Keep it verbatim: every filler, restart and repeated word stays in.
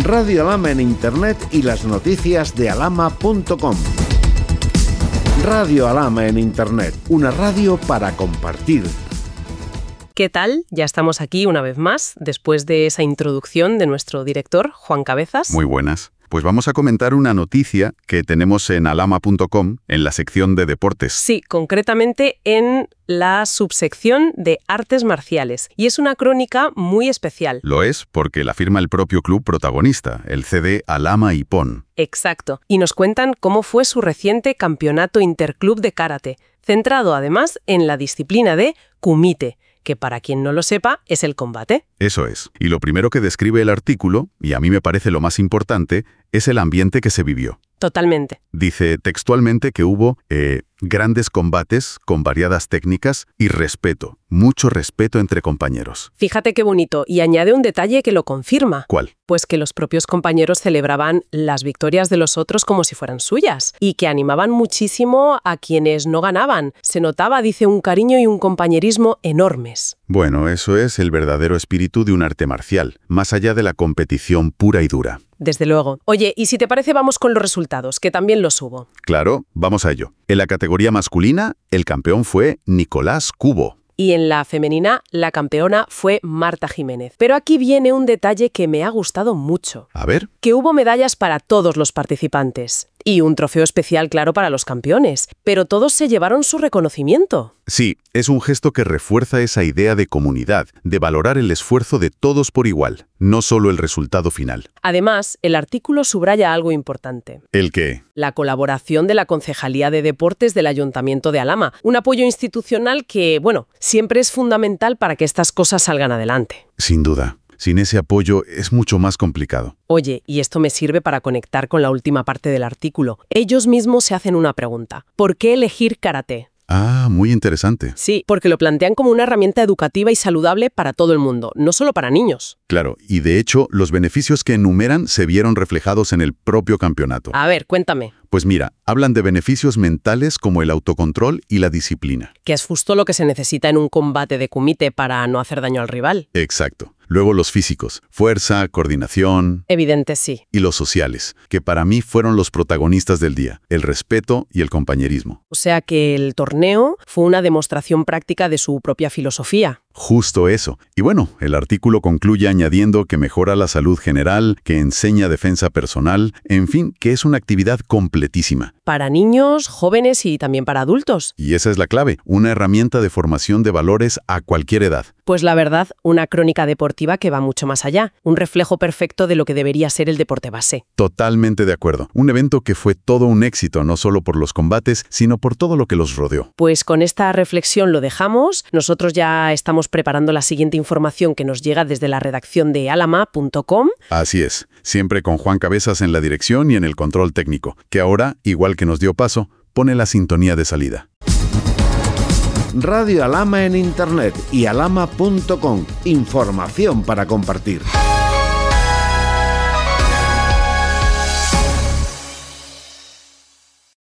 Radio Alhama en Internet y las noticias de alhama punto com. Radio Alhama en Internet, una radio para compartir. ¿Qué tal? Ya estamos aquí una vez más, después de esa introducción de nuestro director, Juan Cabezas. Muy buenas. Pues vamos a comentar una noticia que tenemos en alhama punto com, en la sección de deportes. Sí, concretamente en la subsección de artes marciales. Y es una crónica muy especial. Lo es porque la firma el propio club protagonista, el C D Alhama Ippon. Exacto. Y nos cuentan cómo fue su reciente campeonato interclub de karate, centrado además en la disciplina de kumite, que para quien no lo sepa es el combate. Eso es. Y lo primero que describe el artículo, y a mí me parece lo más importante, es el ambiente que se vivió. Totalmente. Dice textualmente que hubo eh, grandes combates con variadas técnicas y respeto, mucho respeto entre compañeros. Fíjate qué bonito, y añade un detalle que lo confirma. ¿Cuál? Pues que los propios compañeros celebraban las victorias de los otros como si fueran suyas, y que animaban muchísimo a quienes no ganaban. Se notaba, dice, un cariño y un compañerismo enormes. Bueno, eso es el verdadero espíritu de un arte marcial, más allá de la competición pura y dura. Desde luego. Oye, y si te parece vamos con los resultados, que también los hubo. Claro, vamos a ello. En la categoría masculina, el campeón fue Nicolás Cubo. Y en la femenina, la campeona fue Marta Jiménez. Pero aquí viene un detalle que me ha gustado mucho. A ver. Que hubo medallas para todos los participantes. Y un trofeo especial, claro, para los campeones. Pero todos se llevaron su reconocimiento. Sí, es un gesto que refuerza esa idea de comunidad, de valorar el esfuerzo de todos por igual, no solo el resultado final. Además, el artículo subraya algo importante. ¿El qué? La colaboración de la Concejalía de Deportes del Ayuntamiento de Alhama. Un apoyo institucional que, bueno, siempre es fundamental para que estas cosas salgan adelante. Sin duda. Sin ese apoyo es mucho más complicado. Oye, y esto me sirve para conectar con la última parte del artículo. Ellos mismos se hacen una pregunta. ¿Por qué elegir karate? Ah, muy interesante. Sí, porque lo plantean como una herramienta educativa y saludable para todo el mundo, no solo para niños. Claro, y de hecho, los beneficios que enumeran se vieron reflejados en el propio campeonato. A ver, cuéntame. Pues mira, hablan de beneficios mentales como el autocontrol y la disciplina. Que es justo lo que se necesita en un combate de kumite para no hacer daño al rival. Exacto. Luego los físicos, fuerza, coordinación... Evidente, sí. Y los sociales, que para mí fueron los protagonistas del día, el respeto y el compañerismo. O sea que el torneo fue una demostración práctica de su propia filosofía. Justo eso. Y bueno, el artículo concluye añadiendo que mejora la salud general, que enseña defensa personal, en fin, que es una actividad completísima. Para niños, jóvenes y también para adultos. Y esa es la clave, una herramienta de formación de valores a cualquier edad. Pues la verdad, una crónica deportiva que va mucho más allá, un reflejo perfecto de lo que debería ser el deporte base. Totalmente de acuerdo. Un evento que fue todo un éxito, no solo por los combates, sino por todo lo que los rodeó. Pues con esta reflexión lo dejamos. Nosotros ya estamos preparando la siguiente información que nos llega desde la redacción de alhama punto com. Así es, siempre con Juan Cabezas en la dirección y en el control técnico, que ahora, igual que nos dio paso, pone la sintonía de salida. Radio Alhama en Internet y alhama punto com. Información para compartir.